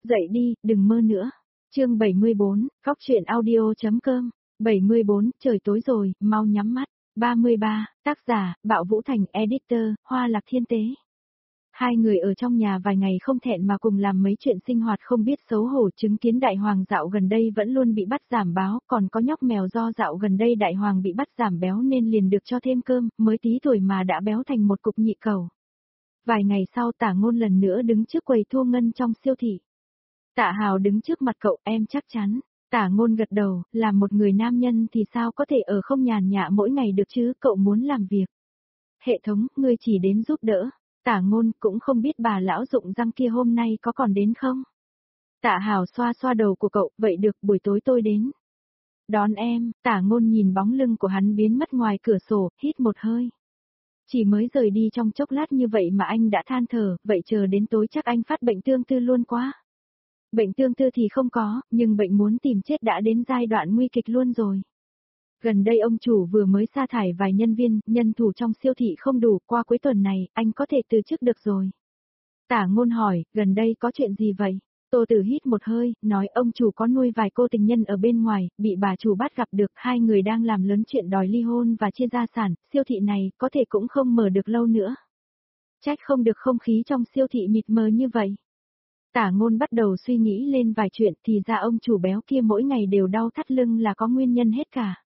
Dậy đi, đừng mơ nữa. Chương 74, Cóc truyện audio.com. 74, trời tối rồi, mau nhắm mắt. 33, tác giả, Bạo Vũ Thành, editor, Hoa Lạc Thiên Tế. Hai người ở trong nhà vài ngày không thẹn mà cùng làm mấy chuyện sinh hoạt không biết xấu hổ, chứng kiến đại hoàng dạo gần đây vẫn luôn bị bắt giảm báo, còn có nhóc mèo do dạo gần đây đại hoàng bị bắt giảm béo nên liền được cho thêm cơm, mới tí tuổi mà đã béo thành một cục nhị cầu. Vài ngày sau Tả Ngôn lần nữa đứng trước quầy thu ngân trong siêu thị. Tạ Hào đứng trước mặt cậu, em chắc chắn. Tả Ngôn gật đầu, làm một người nam nhân thì sao có thể ở không nhàn nhã mỗi ngày được chứ, cậu muốn làm việc. Hệ thống, ngươi chỉ đến giúp đỡ. Tả Ngôn cũng không biết bà lão dụng răng kia hôm nay có còn đến không. Tạ Hào xoa xoa đầu của cậu, vậy được, buổi tối tôi đến. Đón em. Tả Ngôn nhìn bóng lưng của hắn biến mất ngoài cửa sổ, hít một hơi. Chỉ mới rời đi trong chốc lát như vậy mà anh đã than thở, vậy chờ đến tối chắc anh phát bệnh tương tư luôn quá. Bệnh tương tư thì không có, nhưng bệnh muốn tìm chết đã đến giai đoạn nguy kịch luôn rồi. Gần đây ông chủ vừa mới sa thải vài nhân viên, nhân thủ trong siêu thị không đủ, qua cuối tuần này, anh có thể từ chức được rồi. Tả Ngôn hỏi, gần đây có chuyện gì vậy? Tô Tử hít một hơi, nói ông chủ có nuôi vài cô tình nhân ở bên ngoài, bị bà chủ bắt gặp được, hai người đang làm lớn chuyện đòi ly hôn và chia gia sản, siêu thị này có thể cũng không mở được lâu nữa. Trách không được không khí trong siêu thị mịt mờ như vậy. Tả Ngôn bắt đầu suy nghĩ lên vài chuyện thì ra ông chủ béo kia mỗi ngày đều đau thắt lưng là có nguyên nhân hết cả.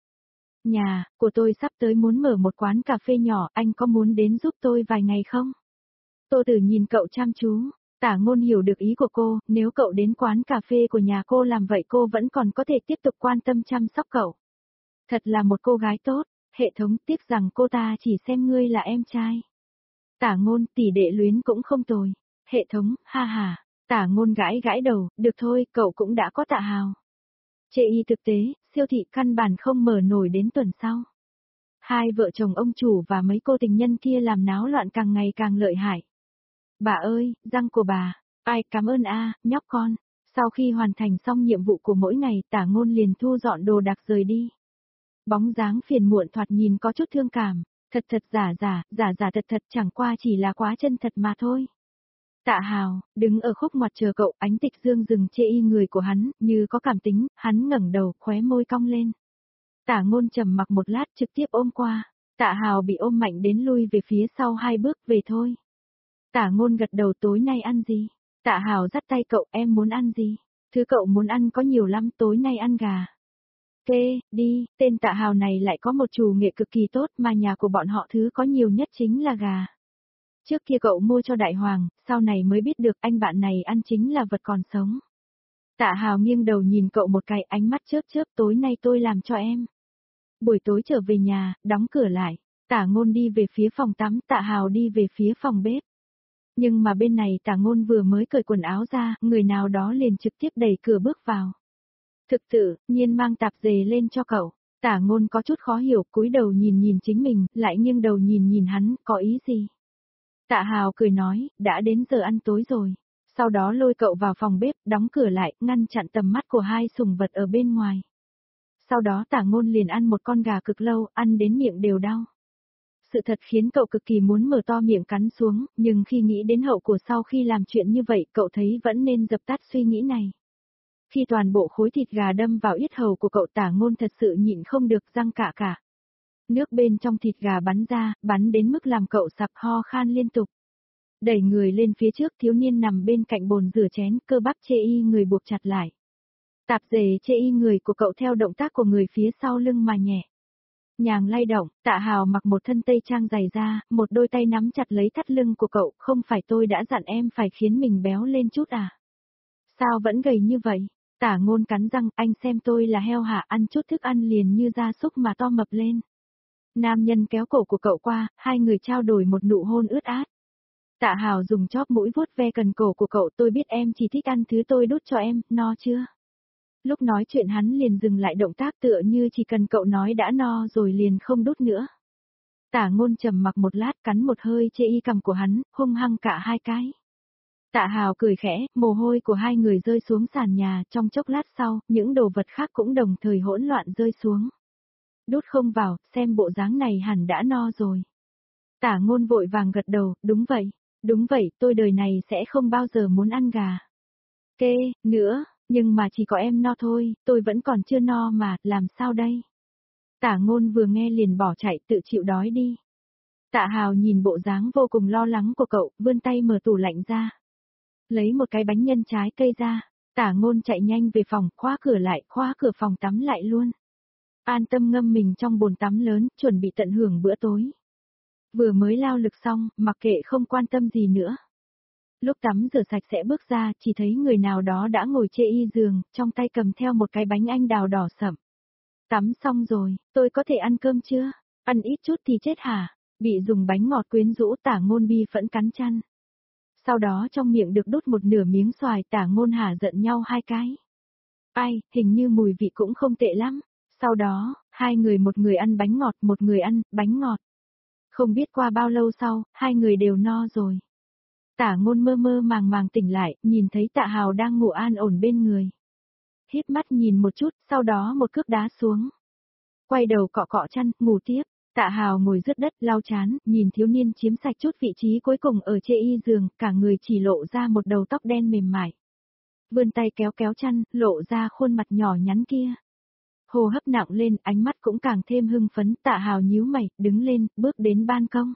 Nhà của tôi sắp tới muốn mở một quán cà phê nhỏ, anh có muốn đến giúp tôi vài ngày không? Tô Tử nhìn cậu chăm chú. Tả Ngôn hiểu được ý của cô, nếu cậu đến quán cà phê của nhà cô làm vậy cô vẫn còn có thể tiếp tục quan tâm chăm sóc cậu. Thật là một cô gái tốt, hệ thống tiếc rằng cô ta chỉ xem ngươi là em trai. Tả Ngôn, tỷ đệ luyến cũng không tồi. Hệ thống, ha ha. Tả Ngôn gãi gãi đầu, được thôi, cậu cũng đã có Tạ Hào. Chê y thực tế, siêu thị căn bản không mở nổi đến tuần sau. Hai vợ chồng ông chủ và mấy cô tình nhân kia làm náo loạn càng ngày càng lợi hại. Bà ơi, răng của bà. Ai, cảm ơn a, nhóc con. Sau khi hoàn thành xong nhiệm vụ của mỗi ngày, Tả Ngôn liền thu dọn đồ đạc rời đi. Bóng dáng phiền muộn thoạt nhìn có chút thương cảm. Thật thật giả thật thật chẳng qua chỉ là quá chân thật mà thôi. Tạ Hào, đứng ở khúc ngoặt chờ cậu, ánh tịch dương dừng chê y người của hắn, như có cảm tính, hắn ngẩng đầu, khóe môi cong lên. Tả Ngôn trầm mặc một lát trực tiếp ôm qua. Tạ Hào bị ôm mạnh đến lui về phía sau hai bước, về thôi. Tả Ngôn gật đầu, tối nay ăn gì? Tạ Hào dắt tay cậu, em muốn ăn gì? Thứ cậu muốn ăn có nhiều lắm, tối nay ăn gà. Kê, đi, tên Tạ Hào này lại có một chủ nghệ cực kỳ tốt mà nhà của bọn họ thứ có nhiều nhất chính là gà. Trước kia cậu mua cho Đại Hoàng, sau này mới biết được anh bạn này ăn chính là vật còn sống. Tạ Hào nghiêng đầu nhìn cậu một cái, ánh mắt chớp chớp, tối nay tôi làm cho em. Buổi tối trở về nhà, đóng cửa lại. Tả Ngôn đi về phía phòng tắm, Tạ Hào đi về phía phòng bếp. Nhưng mà bên này Tả Ngôn vừa mới cởi quần áo ra, người nào đó liền trực tiếp đẩy cửa bước vào. Thực sự, nhiên mang tạp dề lên cho cậu. Tả Ngôn có chút khó hiểu, cúi đầu nhìn chính mình, lại nghiêng đầu nhìn hắn, có ý gì? Tạ Hào cười nói, đã đến giờ ăn tối rồi. Sau đó lôi cậu vào phòng bếp, đóng cửa lại, ngăn chặn tầm mắt của hai sủng vật ở bên ngoài. Sau đó Tả Ngôn liền ăn một con gà cực lâu, ăn đến miệng đều đau. Sự thật khiến cậu cực kỳ muốn mở to miệng cắn xuống, nhưng khi nghĩ đến hậu của sau khi làm chuyện như vậy, cậu thấy vẫn nên dập tắt suy nghĩ này. Khi toàn bộ khối thịt gà đâm vào yết hầu của cậu, Tả Ngôn thật sự nhịn không được răng cả. Nước bên trong thịt gà bắn ra, bắn đến mức làm cậu sặc ho khan liên tục. Đẩy người lên phía trước, thiếu niên nằm bên cạnh bồn rửa chén, cơ bắp chê y người buộc chặt lại. Tạp dề chê y người của cậu theo động tác của người phía sau lưng mà nhẹ nhàng lay động. Tạ Hào mặc một thân tây trang dày da, một đôi tay nắm chặt lấy thắt lưng của cậu, không phải tôi đã dặn em phải khiến mình béo lên chút à? Sao vẫn gầy như vậy? Tả Ngôn cắn răng, anh xem tôi là heo hả, ăn chút thức ăn liền như gia súc mà to mập lên. Nam nhân kéo cổ của cậu qua, hai người trao đổi một nụ hôn ướt át. Tạ Hào dùng chóp mũi vuốt ve cần cổ của cậu, tôi biết em chỉ thích ăn thứ tôi đút cho em, no chưa? Lúc nói chuyện hắn liền dừng lại động tác tựa như chỉ cần cậu nói đã no rồi liền không đút nữa. Tả Ngôn trầm mặc một lát, cắn một hơi chê y cằm của hắn, hung hăng cả hai cái. Tạ Hào cười khẽ, mồ hôi của hai người rơi xuống sàn nhà, trong chốc lát sau, những đồ vật khác cũng đồng thời hỗn loạn rơi xuống. Đút không vào, xem bộ dáng này hẳn đã no rồi. Tả Ngôn vội vàng gật đầu, đúng vậy, tôi đời này sẽ không bao giờ muốn ăn gà. Kê, nữa, nhưng mà chỉ có em no thôi, tôi vẫn còn chưa no mà, làm sao đây? Tả Ngôn vừa nghe liền bỏ chạy tự chịu đói đi. Tạ Hào nhìn bộ dáng vô cùng lo lắng của cậu, vươn tay mở tủ lạnh ra. Lấy một cái bánh nhân trái cây ra, Tả Ngôn chạy nhanh về phòng, khóa cửa lại, khóa cửa phòng tắm lại luôn. An tâm ngâm mình trong bồn tắm lớn, chuẩn bị tận hưởng bữa tối. Vừa mới lao lực xong, mặc kệ không quan tâm gì nữa. Lúc tắm rửa sạch sẽ bước ra, chỉ thấy người nào đó đã ngồi chê y giường, trong tay cầm theo một cái bánh anh đào đỏ sẫm. Tắm xong rồi, tôi có thể ăn cơm chưa? Ăn ít chút thì chết hả? Bị dùng bánh ngọt quyến rũ Tả Ngôn bi phẫn cắn chăn. Sau đó trong miệng được đút một nửa miếng xoài, Tả Ngôn hả giận nhau hai cái. Ai, hình như mùi vị cũng không tệ lắm. Sau đó, hai người một người ăn bánh ngọt, một người ăn bánh ngọt. Không biết qua bao lâu sau, hai người đều no rồi. Tả Ngôn mơ mơ màng màng tỉnh lại, nhìn thấy Tạ Hào đang ngủ an ổn bên người. Híp mắt nhìn một chút, sau đó một cước đá xuống. Quay đầu cọ cọ chăn, ngủ tiếp. Tạ Hào ngồi rớt đất, lau chán, nhìn thiếu niên chiếm sạch chút vị trí cuối cùng ở chê y giường, cả người chỉ lộ ra một đầu tóc đen mềm mại. Vươn tay kéo kéo chăn, lộ ra khuôn mặt nhỏ nhắn kia. Hô hấp nặng lên, ánh mắt cũng càng thêm hưng phấn, Tạ Hào nhíu mày, đứng lên, bước đến ban công.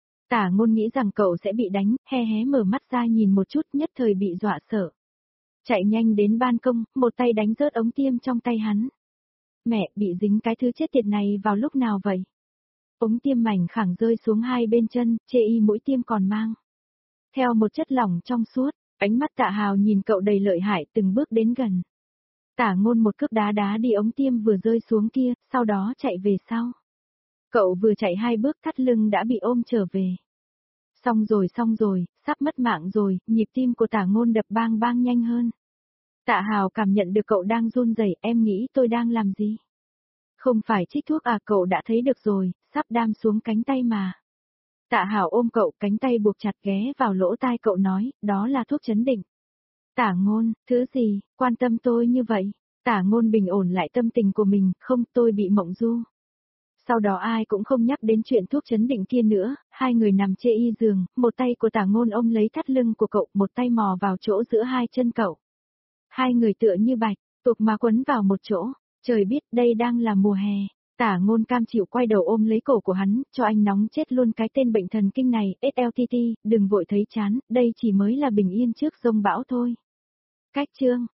Tả Ngôn nghĩ rằng cậu sẽ bị đánh, hé hé mở mắt ra nhìn một chút, nhất thời bị dọa sợ. Chạy nhanh đến ban công, một tay đánh rớt ống tiêm trong tay hắn. Mẹ, bị dính cái thứ chết tiệt này vào lúc nào vậy? Ống tiêm mảnh khẳng rơi xuống hai bên chân, chê y mũi tiêm còn mang theo một chất lỏng trong suốt, ánh mắt Tạ Hào nhìn cậu đầy lợi hại từng bước đến gần. Tả Ngôn một cước đá đá đi ống tiêm vừa rơi xuống kia, sau đó chạy về sau. Cậu vừa chạy hai bước thắt lưng đã bị ôm trở về. Xong rồi, sắp mất mạng rồi, nhịp tim của Tả Ngôn đập bang bang nhanh hơn. Tạ Hào cảm nhận được cậu đang run rẩy, em nghĩ tôi đang làm gì? Không phải trích thuốc à, cậu đã thấy được rồi, sắp đam xuống cánh tay mà. Tạ Hào ôm cậu, cánh tay buộc chặt ghé vào lỗ tai cậu nói, đó là thuốc chấn định. Tả Ngôn, thứ gì, quan tâm tôi như vậy? Tả Ngôn bình ổn lại tâm tình của mình, không, tôi bị mộng du. Sau đó ai cũng không nhắc đến chuyện thuốc chấn định kia nữa, hai người nằm chê y giường, một tay của Tả Ngôn ôm lấy thắt lưng của cậu, một tay mò vào chỗ giữa hai chân cậu. Hai người tựa như bạch, tuộc mà quấn vào một chỗ, trời biết đây đang là mùa hè. Tả Ngôn cam chịu quay đầu ôm lấy cổ của hắn, cho anh nóng chết luôn cái tên bệnh thần kinh này, SLTT, đừng vội thấy chán, đây chỉ mới là bình yên trước giông bão thôi. Cách chương